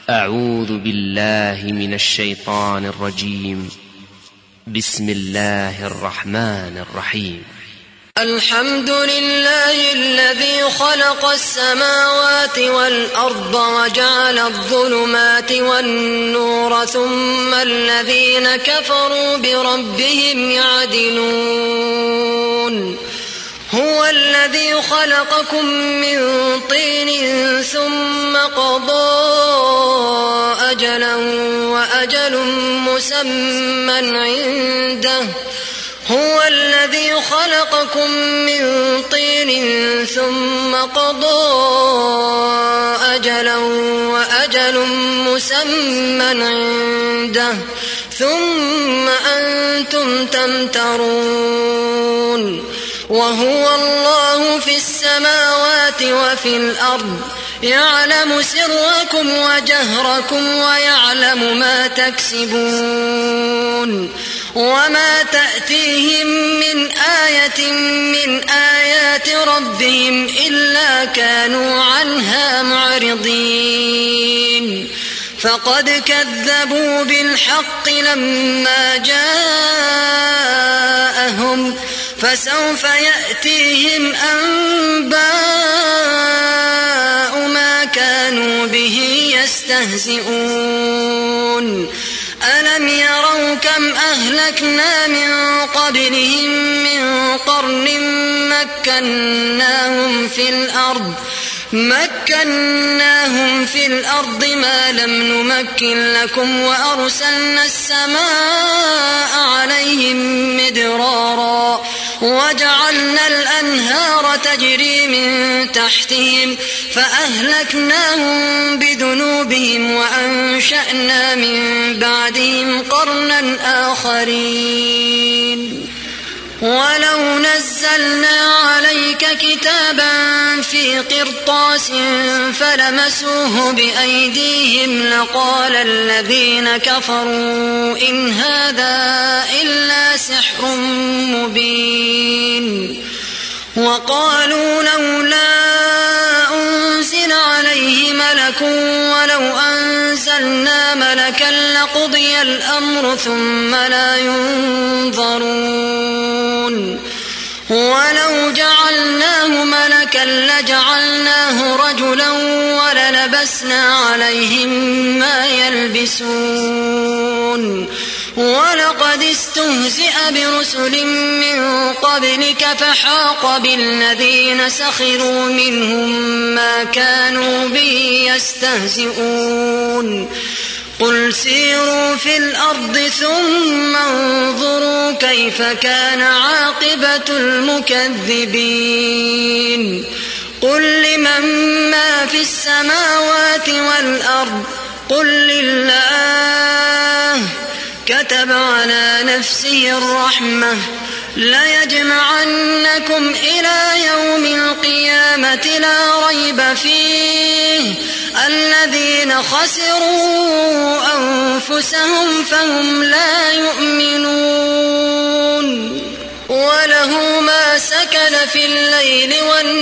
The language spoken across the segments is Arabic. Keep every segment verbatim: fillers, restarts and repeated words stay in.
أعوذ بالله من الشيطان الرجيم. بسم الله الرحمن الرحيم. الحمد لله الذي خلق السماوات والأرض وجعل الظلمات والنور ثم الذين كفروا بربهم يعدلون. هو الذي خلقكم من طين ثم قضى أجلا وأجل مسمى عنده. هو الذي خلقكم من طين ثم قضى أجلا وأجل مسمى عنده ثم أنتم تمترون. وهو الله في السماوات وفي الأرض يعلم سركم وجهركم ويعلم ما تكسبون. وما تأتيهم من آية من آيات ربهم إلا كانوا عنها معرضين. فقد كذبوا بالحق لما جاءهم فسوف يأتيهم أنباء ما كانوا به يستهزئون. ألم يروا كم أهلكنا من قبلهم من قرن مكناهم في الأرض مكناهم في الأرض ما لم نمكن لكم وأرسلنا السماء عليهم مدرارا وجعلنا الأنهار تجري من تحتهم فأهلكناهم بذنوبهم وأنشأنا من بعدهم قرنا آخرين. ولو نزلنا عليك كتابا في قرطاس فلمسوه بأيديهم لقال الذين كفروا إن هذا إلا سحر مبين. وقالوا لولا أنزل عليه ملك ولو أنزلنا ملكا لقضي الأمر ثم لا ينظرون. ولو جعلناه ملكا لجعلناه رجلا وللبسنا عليهم ما يلبسون. ولقد استهزئ برسل من قبلك فحاق بالذين سخروا منهم ما كانوا به يستهزئون. قل سيروا في الأرض ثم انظروا كيف كان عاقبة المكذبين. قل لمن ما في السماوات والأرض قل لله كتب على نفسه الرحمة ليجمعنكم إلى يوم القيامة لا ريب فيه الذين خسروا أنفسهم فهم لا يؤمنون. وله ما سكن في الليل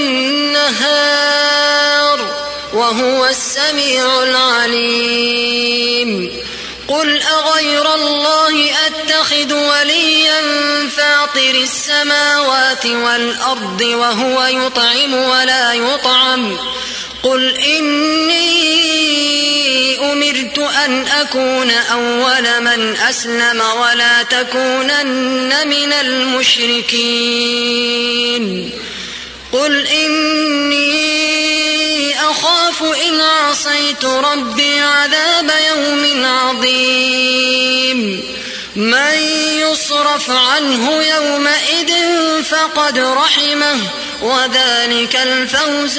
والنهار وهو السميع العليم. قل أغير الله أتخذ وليا فاطر السماوات والأرض وهو يطعم ولا يطعم. قل إني أمرت أن أكون أول من أسلم ولا تكونن من المشركين. قل إني أخاف إن عصيت ربي عذاب يوم عظيم. من يصرف عنه يومئذ فقد رحمه وذلك الفوز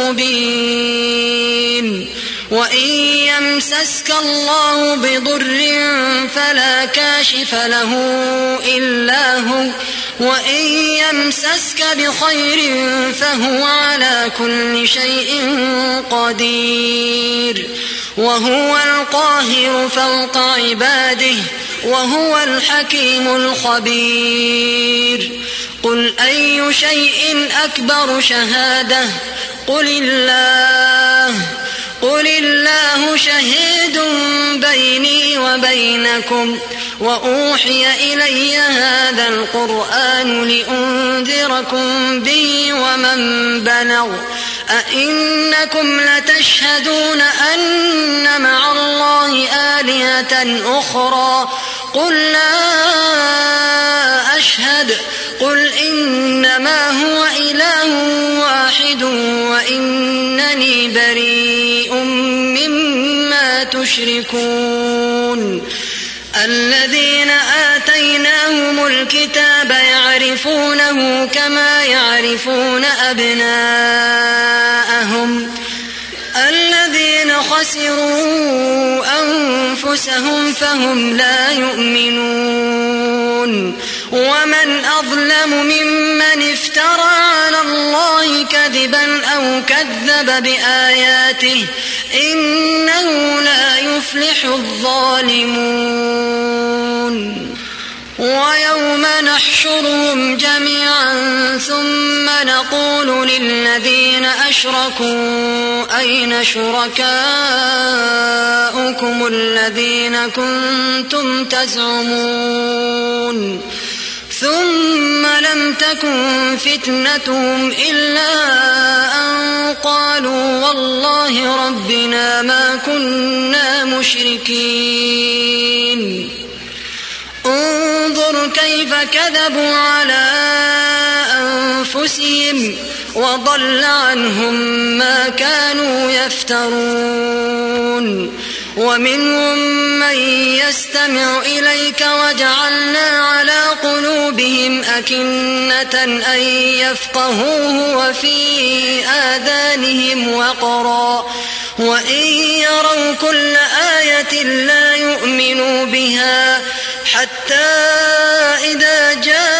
المبين. وإن يمسسك الله بضر فلا كاشف له إلا هو وإن يمسسك بخير فهو على كل شيء قدير. وهو القاهر فوق عباده وهو الحكيم الخبير. قل أي شيء أكبر شهادة قل الله قل الله شهيد بينكم وأوحي إلي هذا القرآن لأنذركم به ومن بلغ أئنكم لتشهدون أن مع الله آلهة أخرى قل لا أشهد قل إنما هو إله واحد وإنني بريء مما تشركون. الذين آتيناهم الكتاب يعرفونه كما يعرفون أبناءهم الذين خسروا أنفسهم فهم لا يؤمنون. ومن أظلم ممن افترى على الله كذبا أو كذب بآياته إنه لا يفلح الظالمون. ويوم نحشرهم جميعا ثم نقول للذين أشركوا أين شركاؤكم الذين كنتم تزعمون ثم لم تكن فتنتهم إلا أن قالوا والله ربنا ما كنا مشركين. انظر كيف كذبوا على أنفسهم وضل عنهم ما كانوا يفترون. ومنهم من يستمع إليك وجعلنا على قلوبهم أكنة أن يفقهوه وفي آذانهم وقرا وإن يروا كل آية لا يؤمنوا بها حتى إذا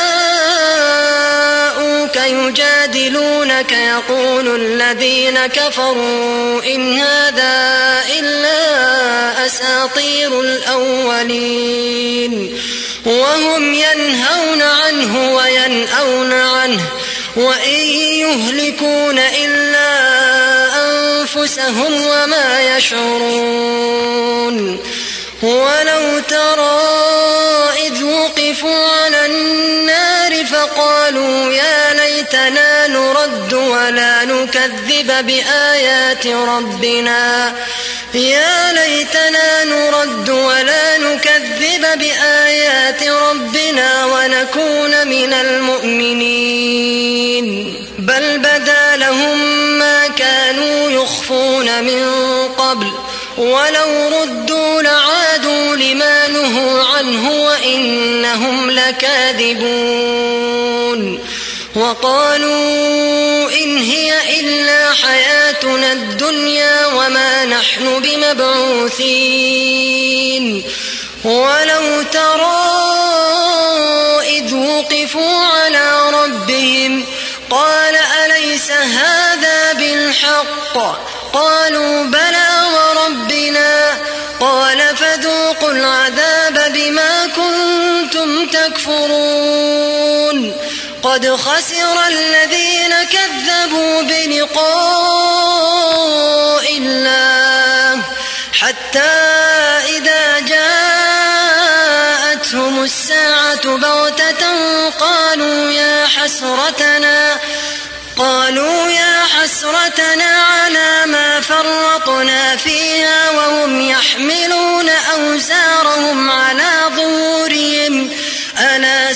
جاءوك يجادلونك يقول الذين كفروا إن هذا إلا أساطير الأولين وهم ينهون عنه وينأون عنه وإن يهلكون إلا أنفسهم وما يشعرون. ولو ترى إذ وقفوا على النار فقالوا يا ليتنا نرد ولا نكذب بآيات ربنا يا ليتنا نرد ولا نكذب بآيات ربنا ونكون من المؤمنين. بل بدا لهم ما كانوا يخفون من قبل ولو ردوا لعادوا لما نهوا عنه وإنهم لكاذبون. وقالوا إن هي إلا حياتنا الدنيا وما نحن بمبعوثين. ولو ترى إذ وقفوا على ربهم قال أليس هذا بالحق قالوا بلى وربنا قال فذوقوا العذاب بما كنتم تكفرون. قد خسر الذين كذبوا بلقاء الله حتى إذا جاءتهم الساعة بغتة قالوا يا حسرتنا قالوا يا حسرتنا على ما فرطنا فيها وهم يحملون أوزارهم على ظهورهم ألا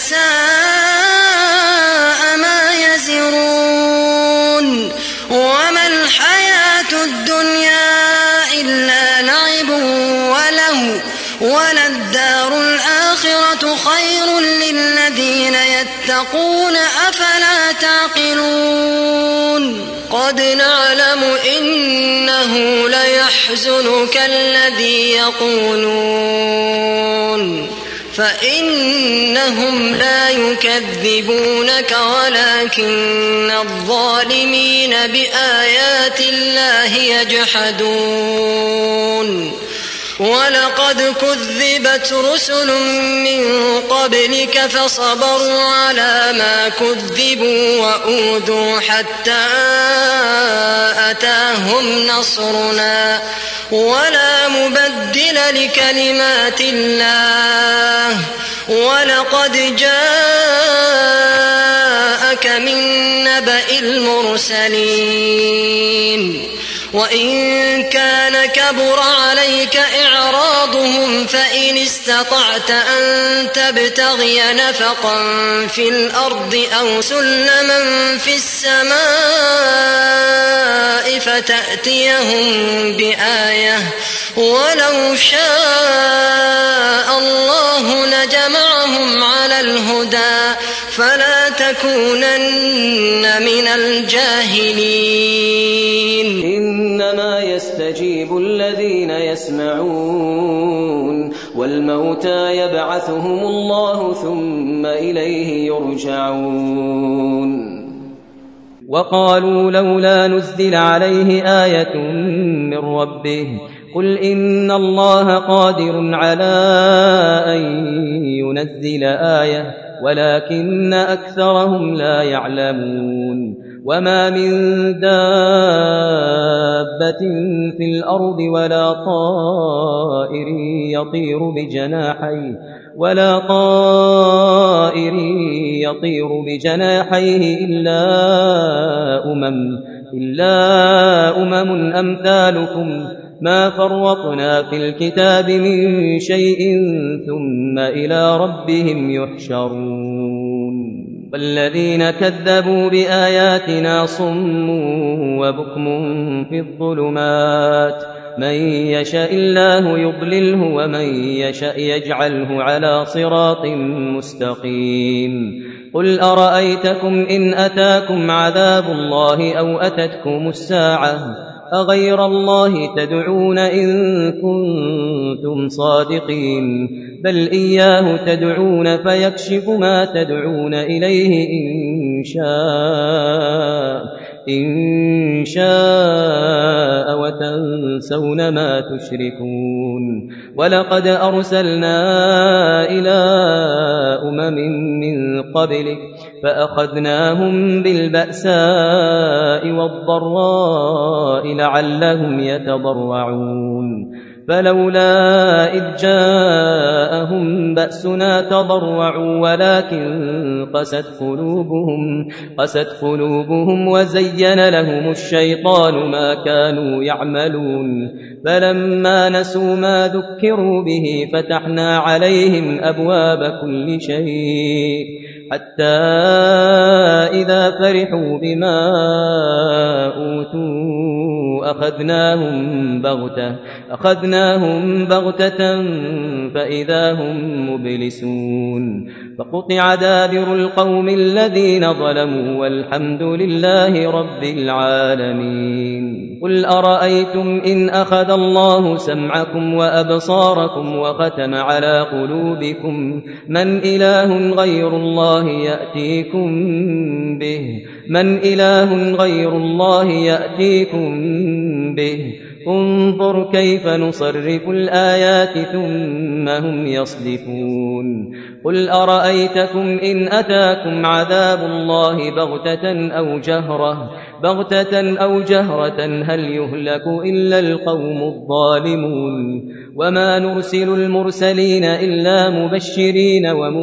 ساء ما يزرون. وما الحياة الدنيا إلا لعب وله وللدار الآخرة خير للذين يتقون أفلا تعقلون. قد نعلم إنه ليحزنك الذي يقولون فإنهم لا يكذبونك ولكن الظالمين بآيات الله يجحدون. ولقد كذبت رسل من قبلك فصبروا على ما كذبوا وأوذوا حتى أتاهم نصرنا ولا مبدل لكلمات الله ولقد جاءك من نبأ المرسلين وإن كان كبر عليك إعراضهم فإن استطعت أن تبتغي نفقا في الأرض أو سلما في السماء فتأتيهم بآية ولو شاء الله لجمعهم على الهدى فلا تكونن من الجاهلين. إنما يستجيب الذين يسمعون والموتى يبعثهم الله ثم إليه يرجعون. وقالوا لولا نزل عليه آية من ربه قل إن الله قادر على أن ينزل آية ولكن أكثرهم لا يعلمون. وما من دابة في الأرض ولا طائر يطير بجناحيه ولا طائر يطير بجناحيه إلا أمم إلا أمم أمثالكم ما فرطنا في الكتاب من شيء ثم إلى ربهم يحشرون. والذين كذبوا بآياتنا صم وبكم في الظلمات من يشاء الله يضلله ومن يشاء يجعله على صراط مستقيم. قل أرأيتكم إن أتاكم عذاب الله أو أتتكم الساعة أغير الله تدعون إن كنتم صادقين بل إياه تدعون فيكشف ما تدعون إليه إن شاء إن شاء وتنسون ما تشركون. ولقد أرسلنا إلى أمم من قبلك فأخذناهم بالبأساء والضراء لعلهم يتضرعون فلولا إذ جاءهم بأسنا تضرعوا ولكن قست قلوبهم, قست قلوبهم وزين لهم الشيطان ما كانوا يعملون. فلما نسوا ما ذكروا به فتحنا عليهم أبواب كل شيء حتى إذا فرحوا بما أوتوا أخذناهم بغتة, أخذناهم بغتة فإذا هم مبلسون. فقطع دابر القوم الذين ظلموا والحمد لله رب العالمين. قل أرأيتم إن أخذ الله سمعكم وأبصاركم وختم على قلوبكم من إله غير الله يأتيكم به من إله غير الله يأتيكم به انظر كيف نصرف الآيات ثم هم يصدفون. قل أرأيتكم إن أتاكم عذاب الله بغتة أو جهرة بغتة أو جهرة هل يهلك إلا القوم الظالمون. وما نرسل المرسلين إلا مبشرين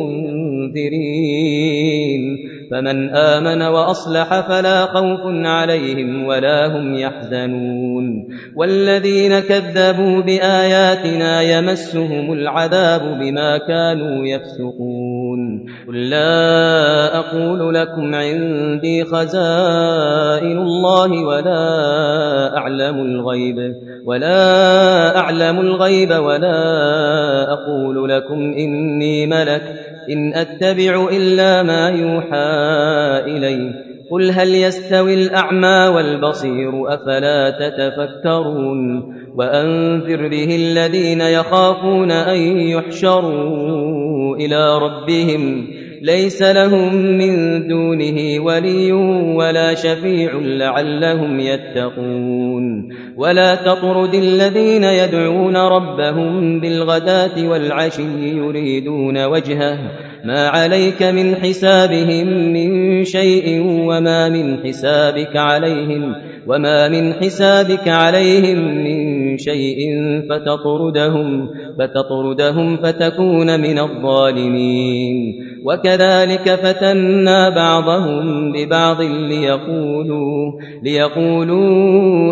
ومنذرين فمن آمن وأصلح فلا خوف عليهم ولا هم يحزنون. والذين كذبوا بآياتنا يمسهم العذاب بما كانوا يفسقون. قل لا أقول لكم عندي خزائن الله ولا أعلم الغيب ولا أعلم الغيب ولا أقول لكم إني ملك إن أتبع إلا ما يوحى إلي. قل هل يستوي الأعمى والبصير أفلا تتفكرون. وأنذر به الذين يخافون أن يحشروا إلى ربهم ليس لهم من دونه ولي ولا شفيع لعلهم يتقون. ولا تطرد الذين يدعون ربهم بالغداة والعشي يريدون وجهه ما عليك من حسابهم من شيء وما من حسابك عليهم وما من حسابك عليهم من شيء فتطردهم, فتطردهم فتكون من الظالمين. وكذلك فتنا بعضهم ببعض ليقولوا, ليقولوا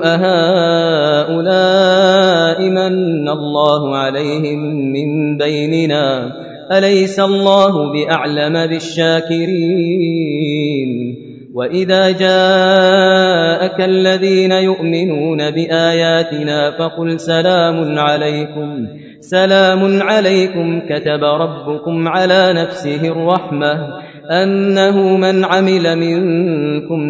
أهؤلاء من الله عليهم من بيننا أليس الله بأعلم بالشاكرين. وإذا جاءك الذين يؤمنون بآياتنا فقل سلام عليكم, سلام عليكم كتب ربكم على نفسه الرحمة أنه من عمل منكم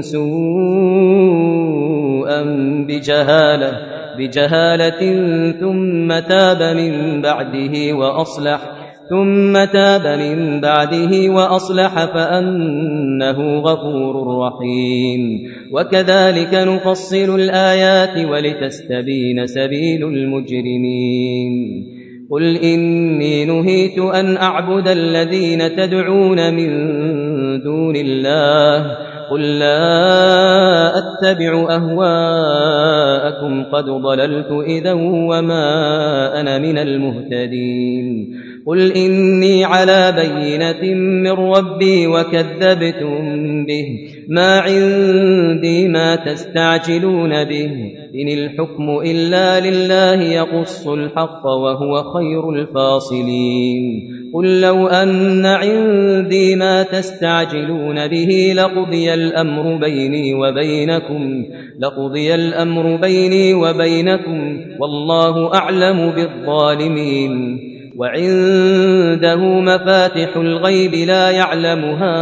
سوءا بجهالة, بجهالة ثم تاب من بعده وأصلح ثم تاب من بعده وأصلح فأنه غفور رحيم. وكذلك نفصل الآيات ولتستبين سبيل المجرمين. قل إني نهيت أن أعبد الذين تدعون من دون الله قل لا أتبع أهواءكم قد ضللت إذا وما أنا من المهتدين. قل إني على بينة من ربي وكذبتم به ما عندي ما تستعجلون به إن الحكم إلا لله يقص الحق وهو خير الفاصلين. قل لو أن عندي ما تستعجلون به لقضي الأمر بيني وبينكم لقضي الأمر بيني وبينكم والله أعلم بالظالمين. وعنده مفاتح الغيب لا يعلمها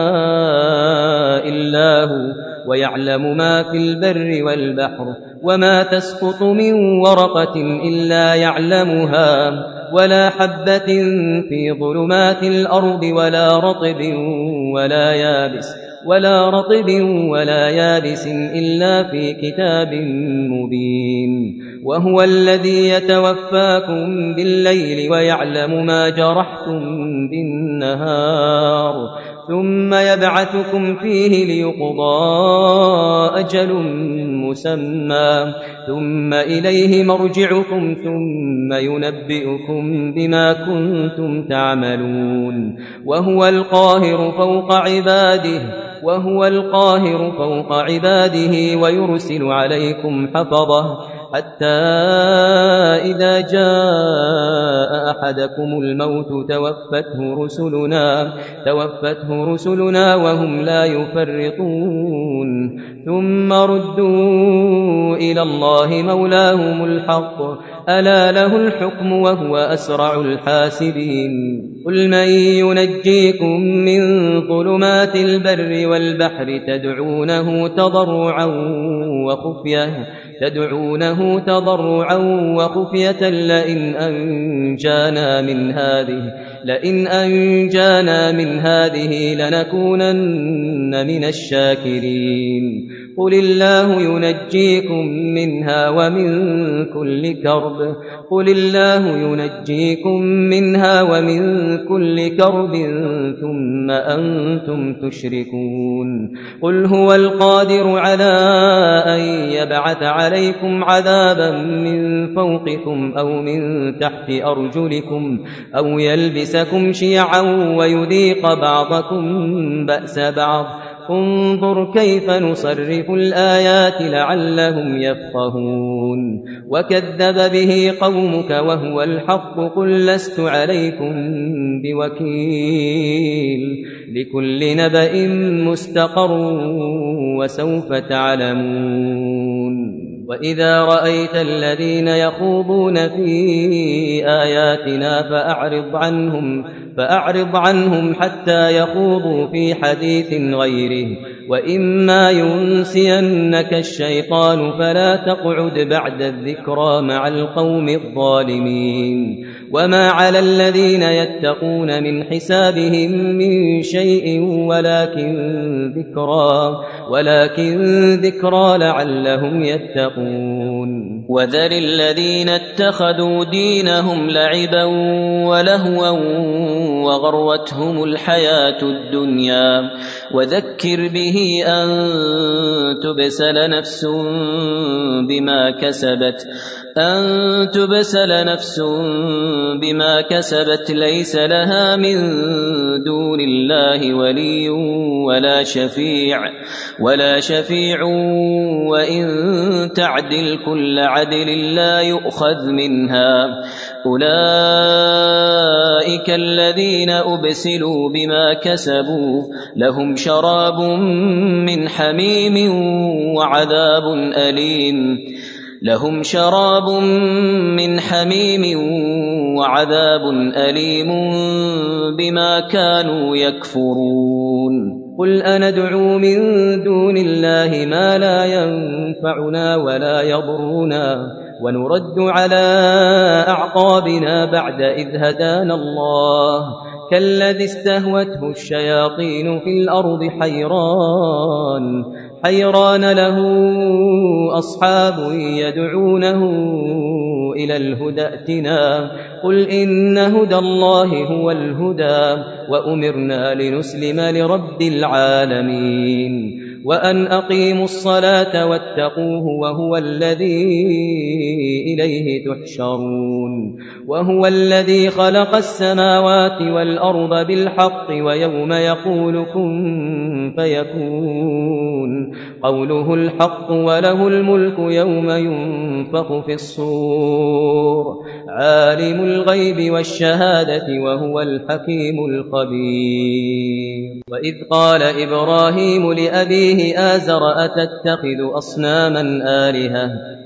إلا هو ويعلم ما في البر والبحر وما تسقط من ورقة إلا يعلمها ولا حبة في ظلمات الأرض ولا رطب ولا يابس ولا رطب ولا يابس إلا في كتاب مبين. وهو الذي يتوفاكم بالليل ويعلم ما جرحتم بالنهار ثم يبعثكم فيه ليقضى أجل مسمى ثم إليه مرجعكم ثم ينبئكم بما كنتم تعملون. وهو القاهر فوق عباده وهو القاهر فوق عباده ويرسل عليكم حفظه حتى إذا جاء أحدكم الموت توفته رسلنا توفته رسلنا وهم لا يفرطون ثم ردوا إلى الله مولاهم الحق ألا له الحكم وهو أسرع الحاسبين. قل من ينجيكم من ظلمات البر والبحر تدعونه تضرعا وخفية تدعونه تضرعا وخفية لئن أنجانا من هذه لئن أنجانا من هذه لنكونن من الشاكرين. قل الله ينجيكم منها ومن كل كرب قل الله ينجيكم منها ومن كل كرب ثم أنتم تشركون. قل هو القادر على أن يبعث عليكم عذابا من فوقكم أو من تحت أرجلكم أو يلبسكم شيعا ويذيق بعضكم بأس بعض انظر كيف نصرف الآيات لعلهم يفقهون. وكذب به قومك وهو الحق قل لست عليكم بوكيل لكل نبأ مستقر وسوف تعلمون. وإذا رأيت الذين يخوضون في آياتنا فأعرض عنهم فأعرض عنهم حتى يخوضوا في حديث غيره وإما ينسينك الشيطان فلا تقعد بعد الذكرى مع القوم الظالمين. وما على الذين يتقون من حسابهم من شيء ولكن ذكرى ولكن ذكرى لعلهم يتقون. وذر الذين اتخذوا دينهم لعبا ولهوا وغرتهم الحياة الدنيا وذكر به أن تبسل نفس بما كسبت أن تبسل نفس بما كسبت ليس لها من دون الله ولي ولا شفيع ولا شفيع وإن تعدل كل عدل لا يؤخذ منها أولئك الذين أبسلوا بما كسبوا لهم شراب من حميم وعذاب أليم لهم شراب من حميم وعذاب أليم بما كانوا يكفرون قل أندعو من دون الله ما لا ينفعنا ولا يضرنا ونرد على أعقابنا بعد إذ هدانا الله كالذي استهوته الشياطين في الأرض حيران حيران له أصحاب يدعونه إلى الهدى ائتنا قل إن هدى الله هو الهدى وأمرنا لنسلم لرب العالمين وأن أقيموا الصلاة واتقوه وهو الذي إليه تحشرون وهو الذي خلق السماوات والأرض بالحق ويوم يقول كن فيكون قوله الحق وله الملك يوم ينفخ في الصور عالم الغيب والشهادة وهو الحكيم الخبير وإذ قال إبراهيم لأبيه آزر أتتخذ أصناما آلهة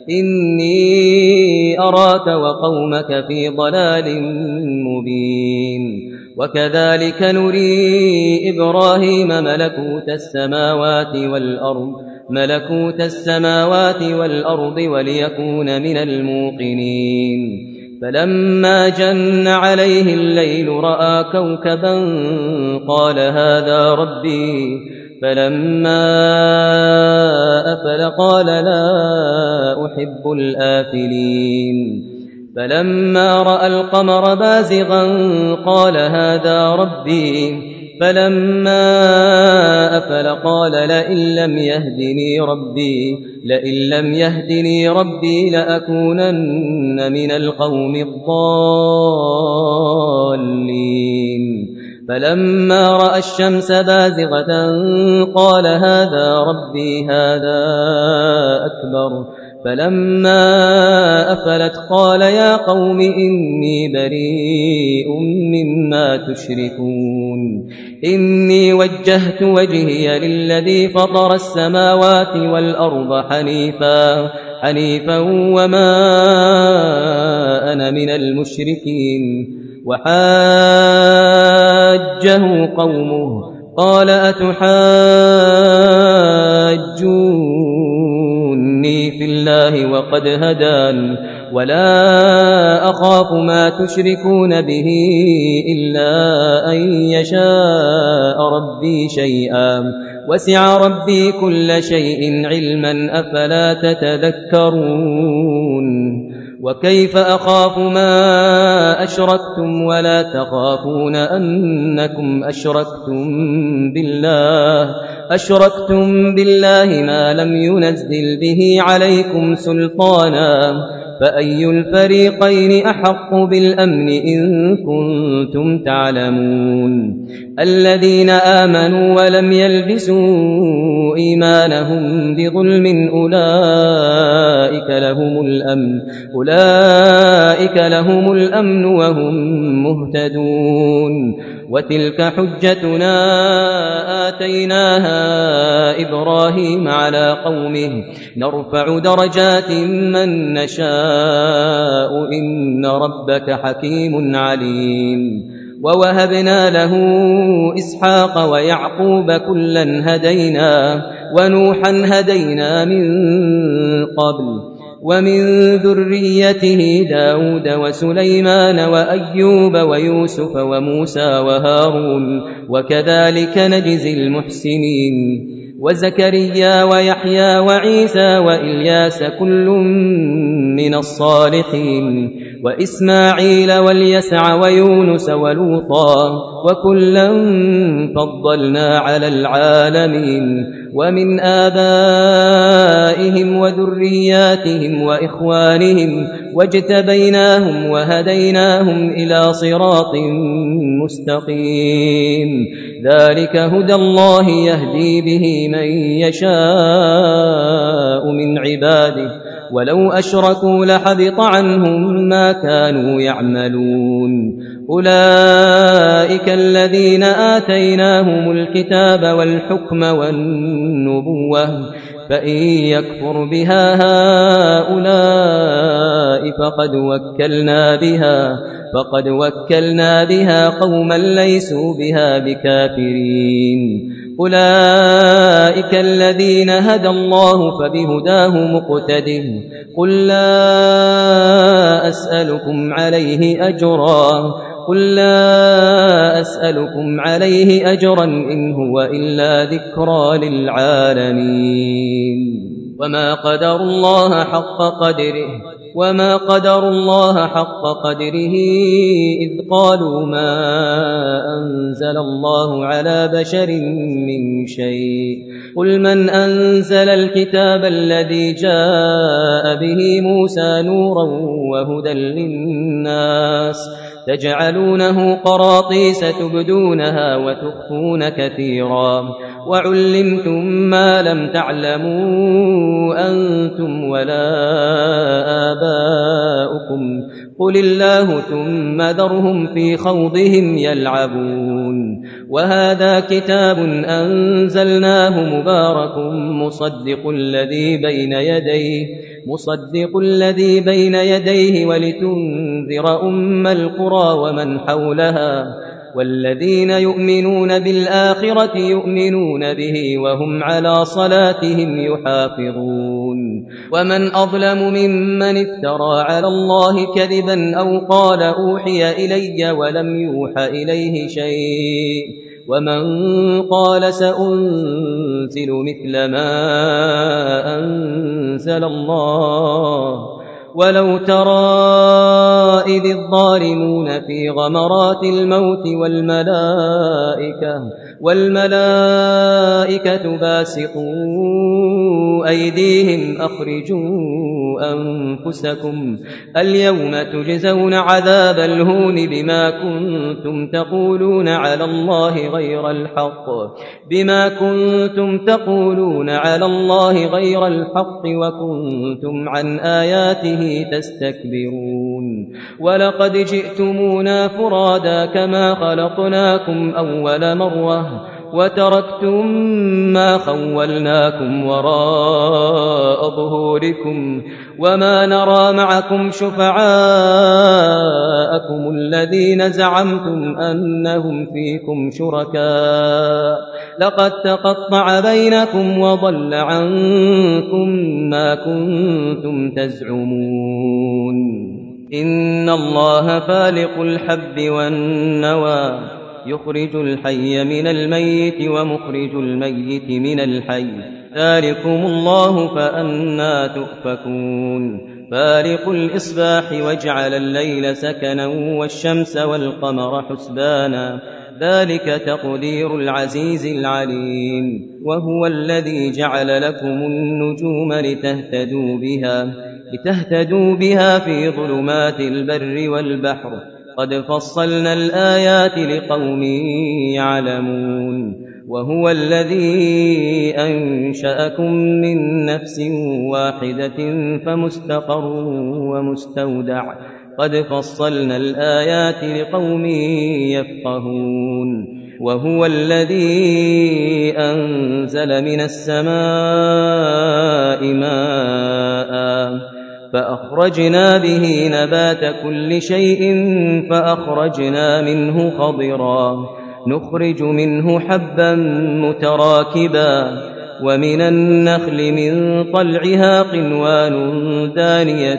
إني أراك وقومك في ضلال مبين وكذلك نري إبراهيم ملكوت السماوات والأرض ملكوت السماوات والأرض وليكون من الموقنين فلما جن عليه الليل رأى كوكبا قال هذا ربي فلما أفل قال لا أحب الآفلين فلما رأى القمر بازغا قال هذا ربي فلما أفل قال لئن لم يهدني ربي لئن لم يهدني ربي لأكونن من القوم الضالين فلما رأى الشمس بازغة قال هذا ربي هذا أكبر فلما أفلت قال يا قوم إني بريء مما تشركون إني وجهت وجهي للذي فطر السماوات والأرض حنيفا حنيفا وما أنا من المشركين وحاجه قومه قال أتحاجوني في الله وقد هدان ولا أخاف ما تشركون به إلا أن يشاء ربي شيئا وسع ربي كل شيء علما أفلا تتذكرون وكيف أخاف ما أشركتم ولا تخافون أنكم أشركتم بالله أشركتم بالله ما لم ينزل به عليكم سلطانا فأي الفريقين أحق بالأمن إن كنتم تعلمون الذين آمنوا ولم يلبسوا إيمانهم بظلم أولئك لهم الأمن أولئك لهم الأمن وهم مهتدون وتلك حجتنا آتيناها إبراهيم على قومه نرفع درجات من نشاء إن ربك حكيم عليم ووهبنا له إسحاق ويعقوب كلا هدينا ونوحا هدينا من قبل ومن ذريته داود وسليمان وأيوب ويوسف وموسى وهارون وكذلك نجزي المحسنين وزكريا ويحيى وعيسى وإلياس كل من الصالحين وإسماعيل واليسع ويونس ولوطا وكلا فضلنا على العالمين ومن آبائهم وذرياتهم وإخوانهم واجتبيناهم وهديناهم إلى صراط مستقيم ذلك هدى الله يهدي به من يشاء من عباده ولو أشركوا لحبط عنهم ما كانوا يعملون أولئك الذين آتيناهم الكتاب والحكم والنبوة فإن يكفر بها هؤلاء فقد وكلنا بها فقد وكلنا بها قوما ليسوا بها بكافرين أولئك الذين هدى الله فبهداه مقتده قل لا أسألكم عليه أجرا قل لا أسألكم عليه أجرا إن هو إلا ذكرى للعالمين وما قدر الله حق قدره وما قدر الله حق قدره إذ قالوا ما أنزل الله على بشر من شيء قل من أنزل الكتاب الذي جاء به موسى نورا وهدى للناس تجعلونه قراطيس تبدونها وتخفون كثيرا وعلمتم ما لم تعلموا أنتم ولا آباؤكم قل الله ثم ذرهم في خوضهم يلعبون وهذا كتاب أنزلناه مبارك مصدق الذي بين يديه مصدق الذي بين يديه ولتنذر أم القرى ومن حولها والذين يؤمنون بالآخرة يؤمنون به وهم على صلاتهم يحافظون ومن أظلم ممن افترى على الله كذبا أو قال أوحي إلي ولم يوح إليه شيء ومن قال سأنزل مثل ما أنزل الله ولو ترى إذ الظالمون في غمرات الموت والملائكة والملائكة باسطوا أيديهم أخرجوا أنفسكم اليوم تجزون عذاب الهون بما كنتم تقولون على الله غير الحق بما كنتم تقولون على الله غير الحق وكنتم عن آياته تستكبرون ولقد جئتمونا فرادا كما خلقناكم أول مرة وتركتم ما خولناكم وراء ظهوركم وما نرى معكم شفعاءكم الذين زعمتم أنهم فيكم شركاء لقد تقطع بينكم وضل عنكم ما كنتم تزعمون إن الله فالق الحب والنوى يخرج الحي من الميت ومخرج الميت من الحي ذلكم الله فأنى تؤفكون فالق الإصباح وجعل الليل سكنا والشمس والقمر حسبانا ذلك تقدير العزيز العليم وهو الذي جعل لكم النجوم لتهتدوا بها لتهتدوا بها في ظلمات البر والبحر قد فصلنا الآيات لقوم يعلمون وهو الذي أنشأكم من نفس واحدة فمستقر ومستودع قد فصلنا الآيات لقوم يفقهون وهو الذي أنزل من السماء ماء فأخرجنا به نبات كل شيء فأخرجنا منه خضرا نخرج منه حبا متراكبا ومن النخل من طلعها قنوان دانية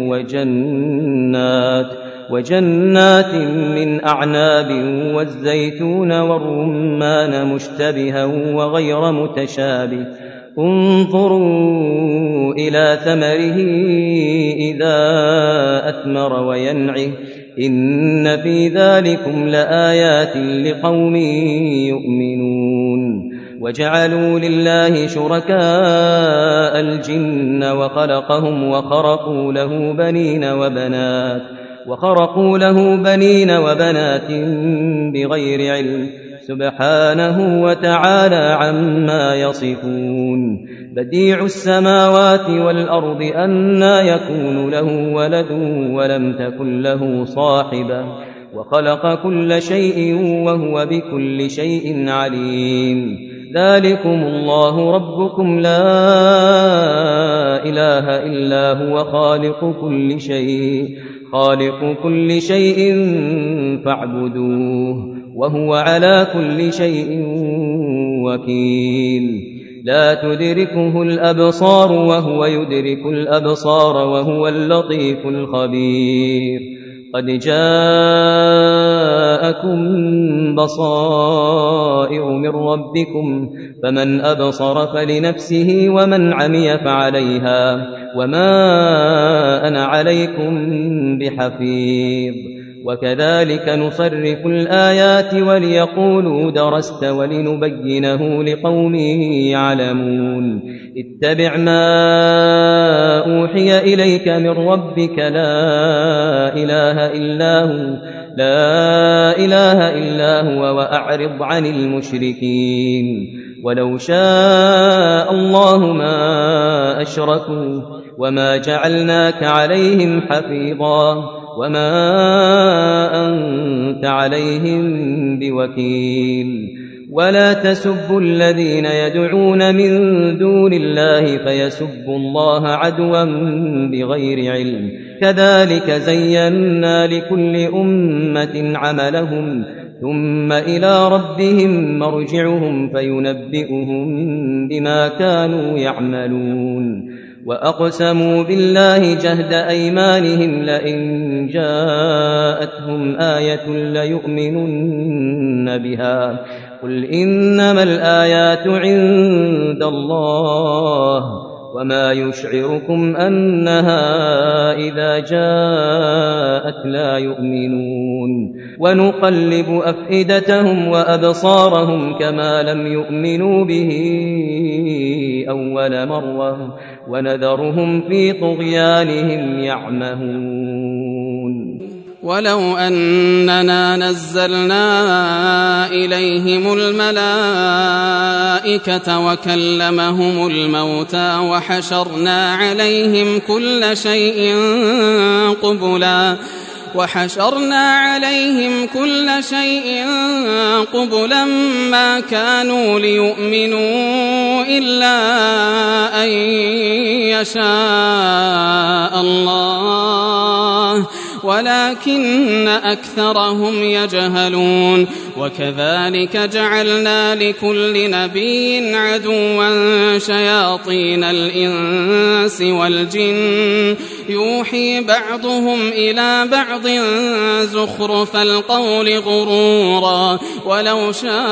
وجنات وجنات من أعناب والزيتون والرمان مشتبها وغير متشابه انظروا إلى ثمره إذا أثمر وينعه إن في ذلكم لآيات لقوم يؤمنون وجعلوا لله شركاء الجن وخلقهم وخرقوا له بنين وبنات وخرقوا له بنين وبنات بغير علم سبحانه وتعالى عما يصفون بديع السماوات والأرض أنى يكون له ولد ولم تكن له صاحبة وخلق كل شيء وهو بكل شيء عليم ذلكم الله ربكم لا إله إلا هو خالق كل شيء خالق كل شيء فاعبدوه وهو على كل شيء وكيل لا تدركه الأبصار وهو يدرك الأبصار وهو اللطيف الخبير قد جاءكم بصائر من ربكم فمن أبصر فلنفسه ومن عمي فعليها وما أنا عليكم بحفيظ وكذلك نصرف الآيات وليقولوا درست ولنبينه لقوم يعلمون اتبع ما أوحي إليك من ربك لا إله إلا هو لا إله إلا هو وأعرض عن المشركين ولو شاء الله ما أشركوا وما جعلناك عليهم حفيظا وما أنت عليهم بوكيل ولا تسبوا الذين يدعون من دون الله فيسبوا الله عدوا بغير علم كذلك زينا لكل أمة عملهم ثم إلى ربهم مرجعهم فينبئهم بما كانوا يعملون وأقسموا بالله جهد أيمانهم لئن جاءتهم آية ليؤمنن بها قل إنما الآيات عند الله وما يشعركم أنها إذا جاءت لا يؤمنون ونقلب أفئدتهم وأبصارهم كما لم يؤمنوا به أول مرة ونذرهم في طغيانهم يعمهون ولو أننا نزلنا إليهم الملائكة وكلمهم الموتى وحشرنا عليهم كل شيء قبلا وحشرنا عليهم كل شيء قبلا ما كانوا ليؤمنوا إلا أن يشاء الله ولكن أكثرهم يجهلون وكذلك جعلنا لكل نبي عدوا شياطين الإنس والجن يوحي بعضهم إلى بعض زخرف القول غرورا ولو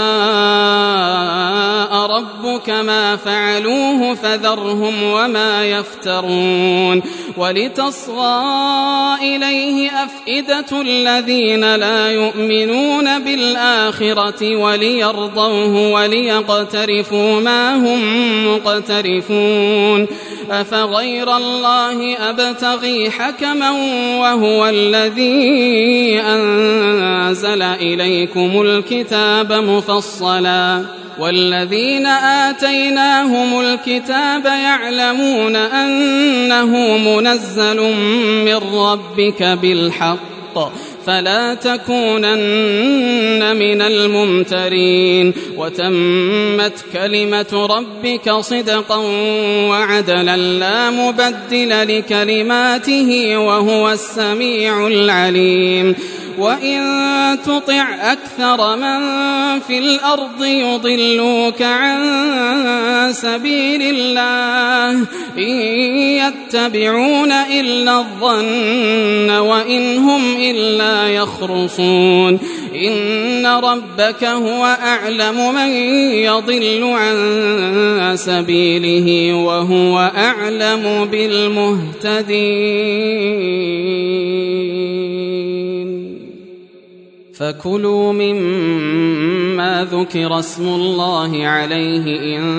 شاء ربك ما فعلوه فذرهم وما يفترون ولتصغى إليه أفئدة الذين لا يؤمنون بالآخرة وليرضوه وليقترفوا ما هم مقترفون أفغير الله أبتغي حكما وهو الذي أنزل إليكم الكتاب مفصلا والذين آتيناهم الكتاب يعلمون أنه منزل من ربك بالحق فلا تكونن من الممترين وتمت كلمة ربك صدقا وعدلا لا مبدل لكلماته وهو السميع العليم وإن تطع أكثر من في الأرض يضلوك عن سبيل الله إن يتبعون إلا الظن وإن هم إلا يخرصون إن ربك هو أعلم من يضل عن سبيله وهو أعلم بالمهتدين فكلوا مما ذكر اسم الله عليه إن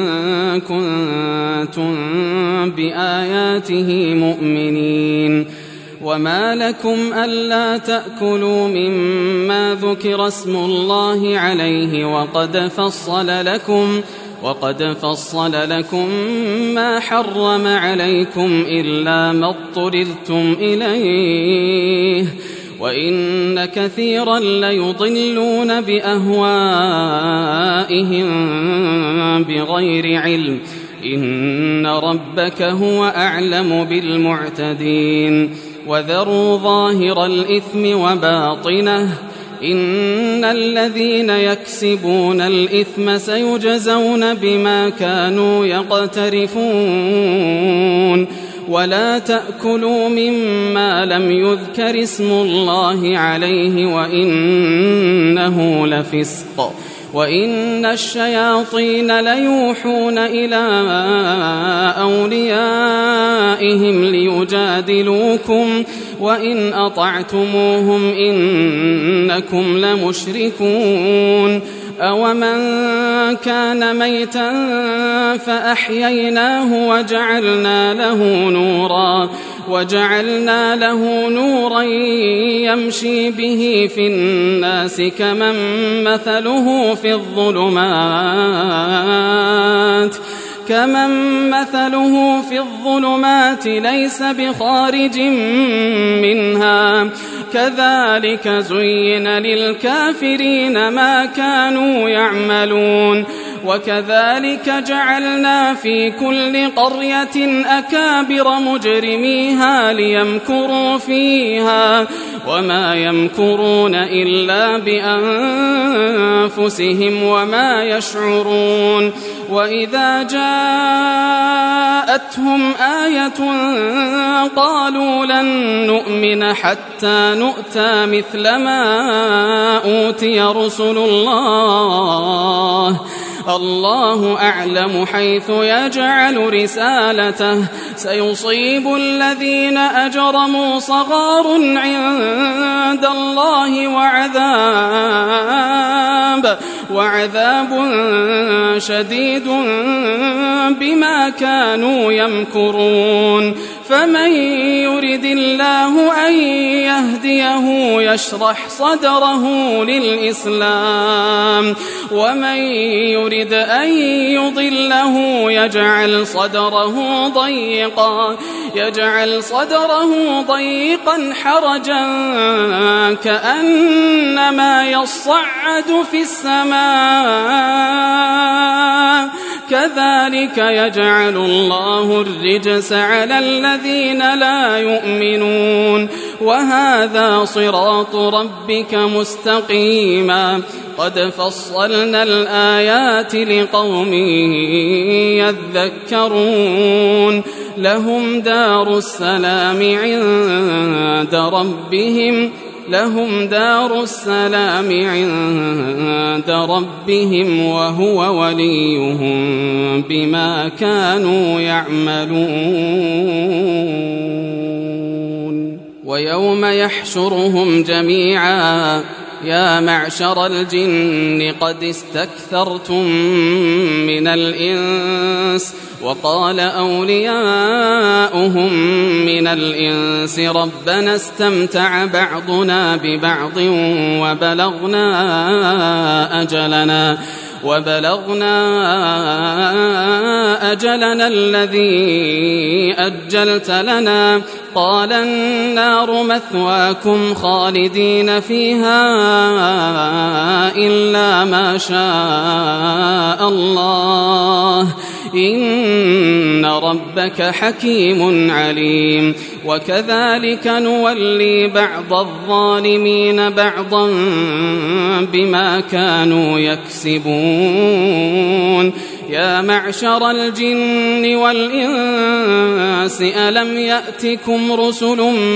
كنتم بآياته مؤمنين وما لكم ألا تأكلوا مما ذكر اسم الله عليه وقد فصل لكم وقد فصل لكم ما حرم عليكم إلا ما اضطررتم إليه وإن كثيرا ليضلون بأهوائهم بغير علم إن ربك هو أعلم بالمعتدين وذروا ظاهر الإثم وباطنه إن الذين يكسبون الإثم سيجزون بما كانوا يقترفون ولا تأكلوا مما لم يذكر اسم الله عليه وإنه لفسق وإن الشياطين ليوحون إلى أوليائهم ليجادلوكم وإن أطعتموهم إنكم لمشركون أومن كان ميتا فأحييناه وجعلنا له نورا وجعلنا له نورا يمشي به في الناس كمن مثله في الظلمات كمن مثله في الظلمات ليس بخارج منها كذلك زين للكافرين ما كانوا يعملون وكذلك جعلنا في كل قرية أكابر مجرميها ليمكروا فيها وما يمكرون إلا بأنفسهم وما يشعرون وإذا جاءتهم آية قالوا لن نؤمن حتى نؤتى مثل ما أوتي رسل الله الله أعلم حيث يجعل رسالته سيصيب الذين أجرموا صغار عند الله وعذاب وعذاب شديد بما كانوا يمكرون فمن يرد الله أن يهديه يشرح صدره للإسلام ومن يرد أن يضله يجعل صدره ضيقا يجعل صدره ضيقا حرجا كأنما يصعد في السماء كذلك يجعل الله الرجس على الذين لا يؤمنون وهذا صراط ربك مستقيما قد فصلنا الآيات لقوم يذكرون لهم دار السلام عند ربهم لهم دار السلام عند ربهم وهو وليهم بما كانوا يعملون ويوم يحشرهم جميعا يا معشر الجن قد استكثرتم من الإنس وقال أولياؤهم من الإنس ربنا استمتع بعضنا ببعض وبلغنا أجلنا وبلغنا أجلنا الذي أجلت لنا قال النار مثواكم خالدين فيها إلا ما شاء الله إن ربك حكيم عليم وكذلك نولي بعض الظالمين بعضا بما كانوا يكسبون يا معشر الجن والإنس ألم يأتكم رسل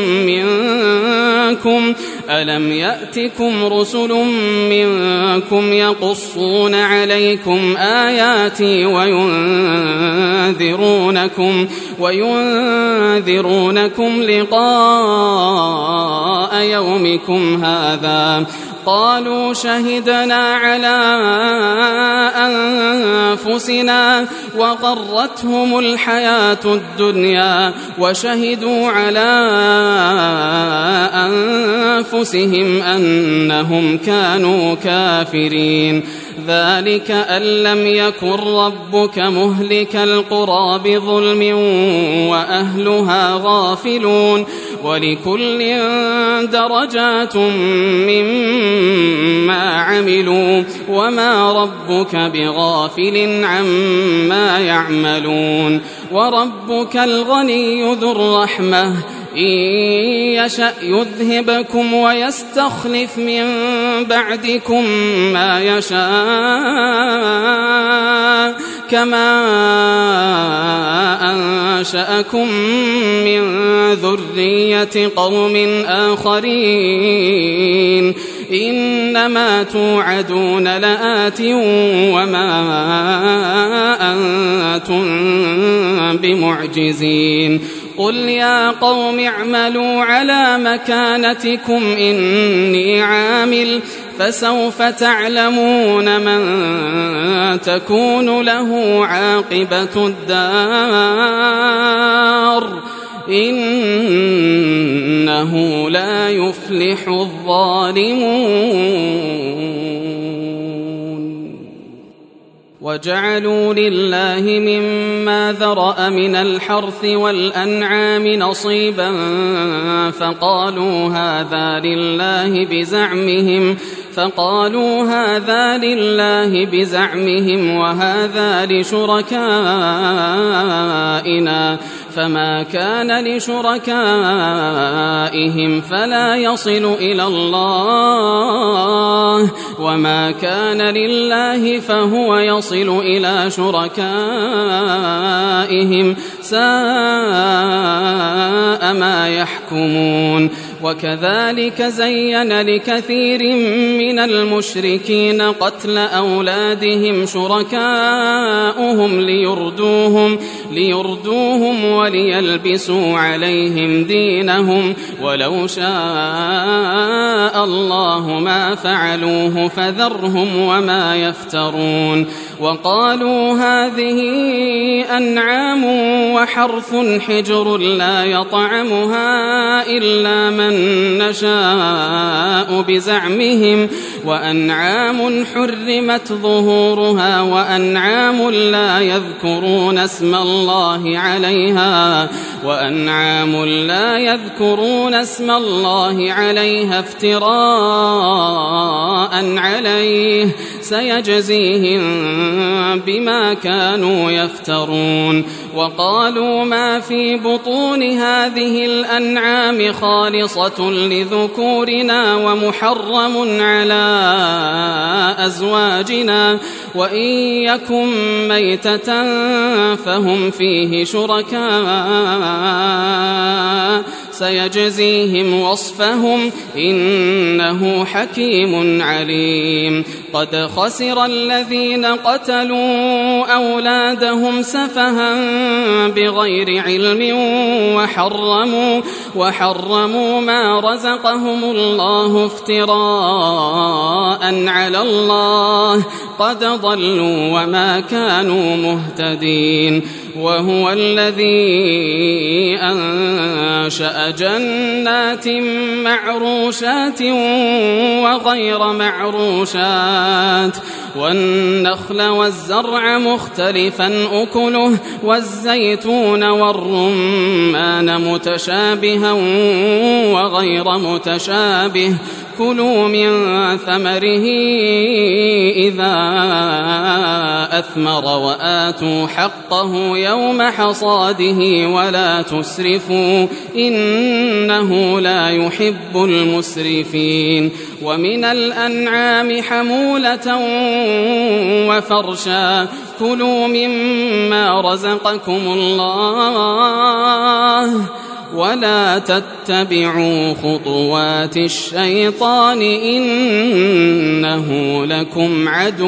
منكم ألم يأتكم رسل منكم يقصون عليكم آياتي وينذرونكم وينذرونكم لقاء يومكم هذا قالوا شهدنا على أنفسنا وغرتهم الحياة الدنيا وشهدوا على أنفسهم أنهم كانوا كافرين ذلك أن لم يكن ربك مهلك القرى بظلم وأهلها غافلون ولكل درجات مما عملوا وما ربك بغافل عما يعملون وربك الغني ذو الرحمة إن يشأ يذهبكم ويستخلف من بعدكم ما يشاء كما أنشأكم من ذرية قوم آخرين إنما توعدون لآت وما أنتم بمعجزين قل يا قوم اعملوا على مكانتكم إني عامل فسوف تعلمون من تكون له عاقبة الدار إنه لا يفلح الظالمون وجعلوا لله مما ذرأ من الحرث والأنعام نصيبا فقالوا هذا لله بزعمهم فقالوا هذا لله بزعمهم وهذا لشركائنا فما كان لشركائهم فلا يصل إلى الله وما كان لله فهو يصل إلى شركائهم ساء ما يحكمون وكذلك زين لكثير من المشركين قتل أولادهم شركاؤهم ليردوهم, ليردوهم وليلبسوا عليهم دينهم ولو شاء الله ما فعلوه فذرهم وما يفترون وقالوا هذه أنعام وحرث حجر لا يطعمها إلا من نشاء بزعمهم وأنعام حرمت ظهورها وأنعام لا يذكرون اسم الله عليها وأنعام لا يذكرون اسم الله عليها افتراء عليه سيجزيهم بما كانوا يفترون وقالوا ما في بطون هذه الأنعام خالصة لذكورنا ومحرم على أزواجنا وإن يكن ميتة فهم فيه شركاء سيجزيهم وصفهم إنه حكيم عليم قد خسر الذين قتلوا أولادهم سفها بغير علم وحرموا, وحرموا ما رزقهم الله افتراء على الله قد ضلوا وما كانوا مهتدين وهو الذي أنشأ جنات معروشات وغير معروشات والنخل والزرع مختلفا أكله والزيتون والرمان متشابها وغير متشابه كلوا من ثمره إذا أثمر وآتوا حقه يوم حصاده ولا تسرفوا إنه لا يحب المسرفين ومن الأنعام حمولة وفرشا كلوا مما رزقكم الله ولا تتبعوا خطوات الشيطان إنه لكم عدو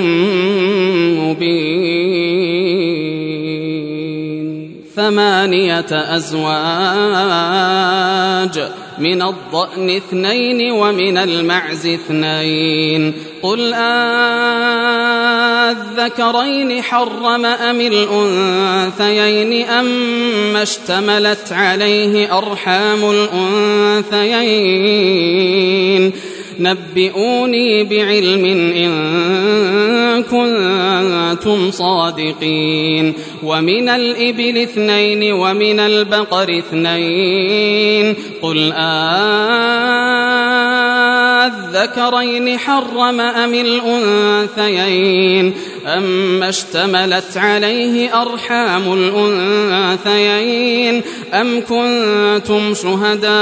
مبين ثمانية أزواج من الضأن اثنين ومن المعز اثنين قل أذكرين حرم أم الأنثيين أما اشتملت عليه أرحام الأنثيين نبئوني بعلم إن كنتم صادقين ومن الإبل اثنين ومن البقر اثنين قل أذكرين حرم أم الأنثيين أما اشتملت عليه أرحام الأنثيين أم كنتم شهداء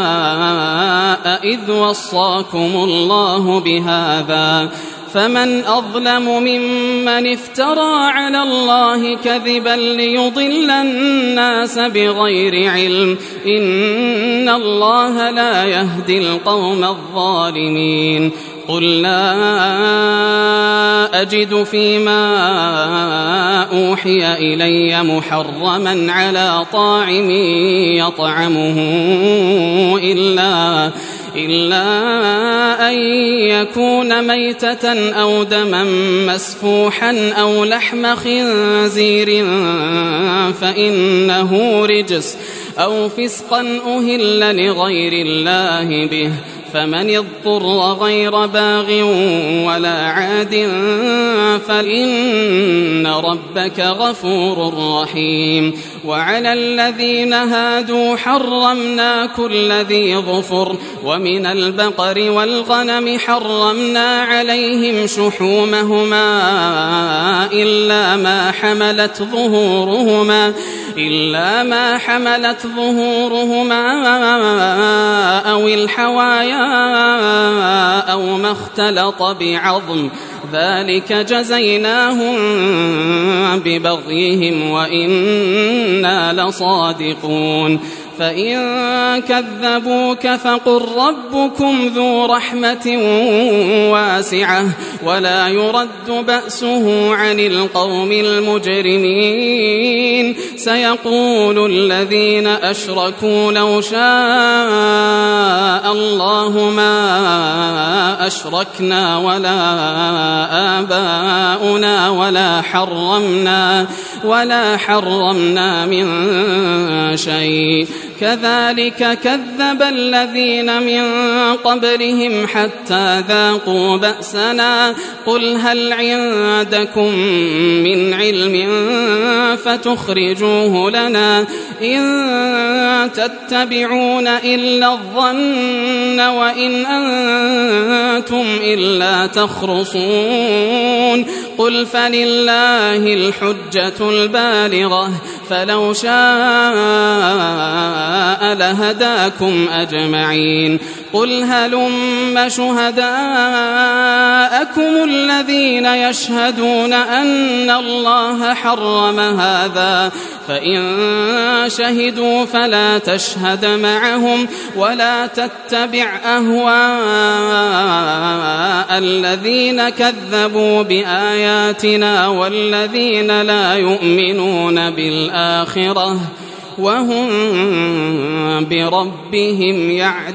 إذ وصاكم الله بهذا فمن أظلم ممن افترى على الله كذبا ليضل الناس بغير علم إن الله لا يهدي القوم الظالمين قل لا أجد فيما أوحي إلي محرما على طاعم يطعمه إلا إلا أن يكون ميتة أو دما مسفوحا أو لحم خنزير فإنه رجس أو فسقا أهل لغير الله به فمن اضطر غير باغ ولا عاد فإن ربك غفور رحيم وعلى الذين هادوا حرمنا كل ذي ظفر ومن البقر والغنم حرمنا عليهم شحومهما إلا ما حملت ظهورهما إلا ما حملت ظهورهما أو الحوايا أو ما اختلط بعظم ذلك جزيناهم ببغيهم وإنا لصادقون فإن كذبوك فقل ربكم ذو رحمة واسعة ولا يرد بأسه عن القوم المجرمين سيقول الذين أشركوا لو شاء الله ما أشركنا ولا آباؤنا ولا حرمنا ولا حرمنا من شيء كذلك كذب الذين من قبلهم حتى ذاقوا بأسنا قل هل عندكم من علم فتخرجوه لنا إن تتبعون إلا الظن وإن أنتم إلا تخرصون قل فلله الحجة البالغة فلو شاء لهداكم أجمعين قل هلم شهداءكم الذين يشهدون أن الله حرم هذا فإن شهدوا فلا تشهد معهم ولا تتبع أهواء الذين كذبوا بآياتنا والذين لا يؤمنون بالآخرة وهم بربهم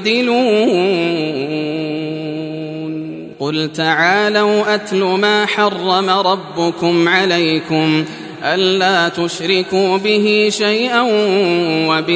يعدلون قل تعالوا أتل ما حرم ربكم عليكم ألا تشركوا به شيئا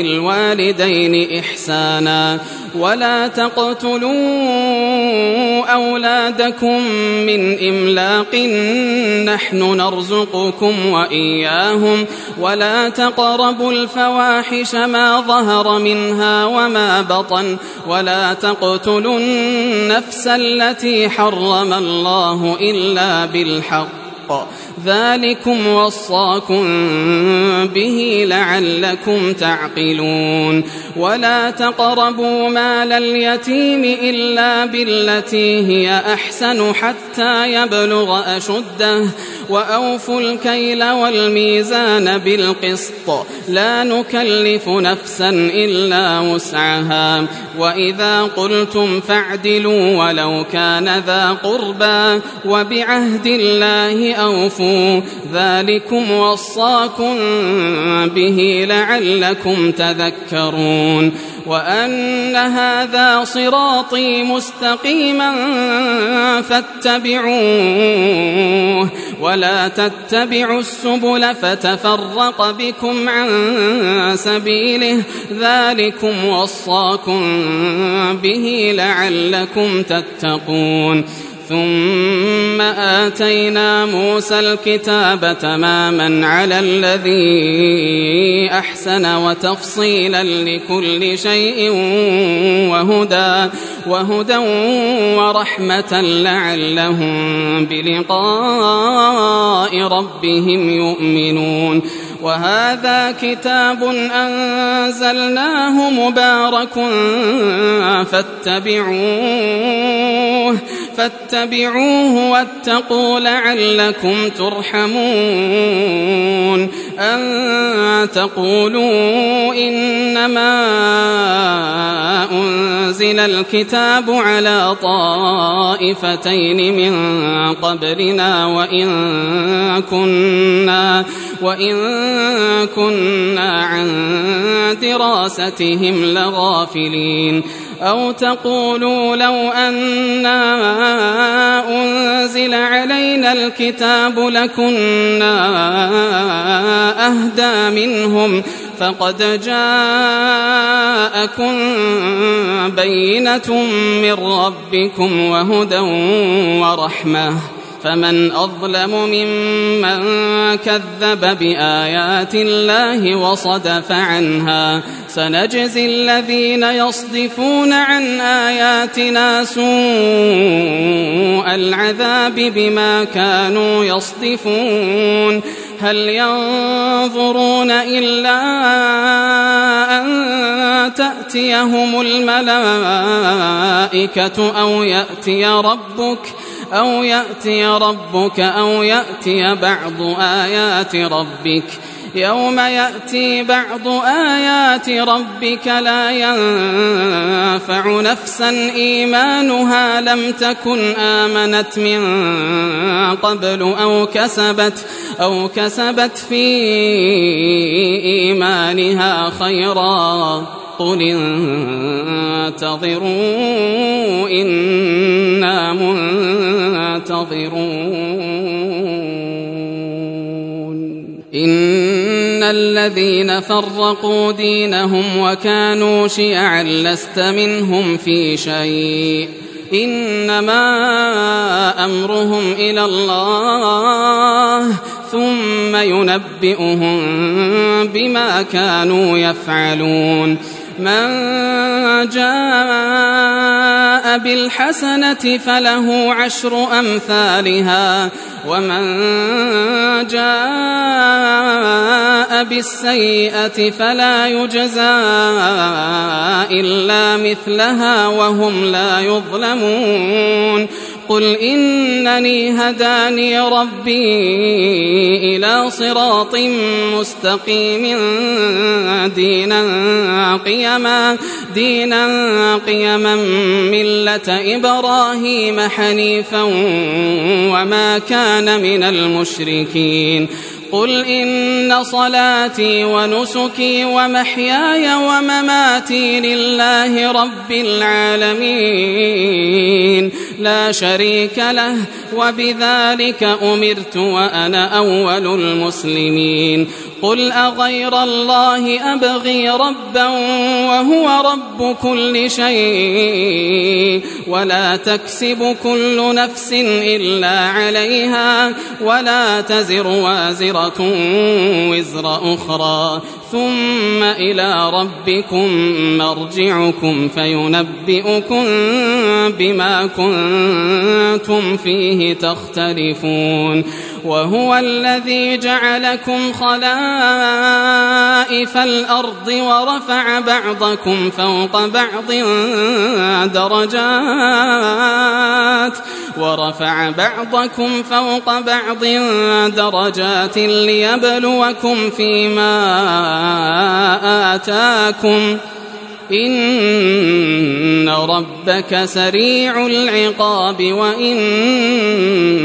وبالوالدين إحسانا ولا تقتلوا أولادكم من إملاق نحن نرزقكم وإياهم ولا تقربوا الفواحش ما ظهر منها وما بطن ولا تقتلوا النفس التي حرم الله إلا بالحق ذلكم وصاكم به لعلكم تعقلون ولا تقربوا مال اليتيم إلا بالتي هي أحسن حتى يبلغ أشده وأوفوا الكيل والميزان بالقسط لا نكلف نفسا إلا وسعها وإذا قلتم فاعدلوا ولو كان ذا قربى وبعهد الله أوفوا ذلكم وصاكم به لعلكم تذكرون وأن هذا صراطي مستقيما فاتبعوه ولا تتبعوا السبل فتفرق بكم عن سبيله ذلكم وصاكم به لعلكم تتقون ثم آتينا موسى الكتاب تماما على الذي أحسن وتفصيلا لكل شيء وهدى, وهدى ورحمة لعلهم بلقاء ربهم يؤمنون وهذا كتاب أنزلناه مبارك فاتبعوه فاتبعوه واتقوا لعلكم ترحمون أن تقولوا إنما أنزل الكتاب على طائفتين من قبلنا وإن كنا وإن كنا عن دراستهم لغافلين أو تقولوا لو أنا أنزل علينا الكتاب لكنا أهدى منهم فقد جاءكم بينة من ربكم وهدى ورحمة فمن أظلم ممن كذب بآيات الله وصدف عنها سنجزي الذين يصدفون عن آياتنا سوء العذاب بما كانوا يصدفون هل ينظرون إلا أن تأتيهم الملائكة أو يأتي ربك أو يأتي ربك أو يأتي بعض آيات ربك يوم يأتي بعض آيات ربك لا ينفع نفسا إيمانها لم تكن آمنت من قبل أو كسبت أو كسبت في إيمانها خيرا قل انتظروا إنا منتظرون إن الذين فرقوا دينهم وكانوا شيعا لست منهم في شيء إنما أمرهم إلى الله ثم ينبئهم بما كانوا يفعلون من جاء بالحسنة فله عشر أمثالها ومن جاء بالسيئة فلا يجزى إلا مثلها وهم لا يظلمون قل إنني هداني ربي إلى صراط مستقيم دينا قيما دينا قيما ملة إبراهيم حنيفا وما كان من المشركين قل إن صلاتي ونسكي ومحياي ومماتي لله رب العالمين لا شريك له وبذلك أمرت وأنا أول المسلمين قل أغير الله أبغي ربا وهو رب كل شيء ولا تكسب كل نفس إلا عليها ولا تزر وازرة وزر أخرى ثم إلى ربكم مرجعكم فينبئكم بما كنتم فيه تختلفون وهو الذي جعلكم خلائف الأرض ورفع بعضكم فوق بعض درجات ورفع بعضكم فوق بعض درجات ليبلوكم فيما آتاكم إن ربك سريع العقاب وإنه، إنه لغفور رحيم.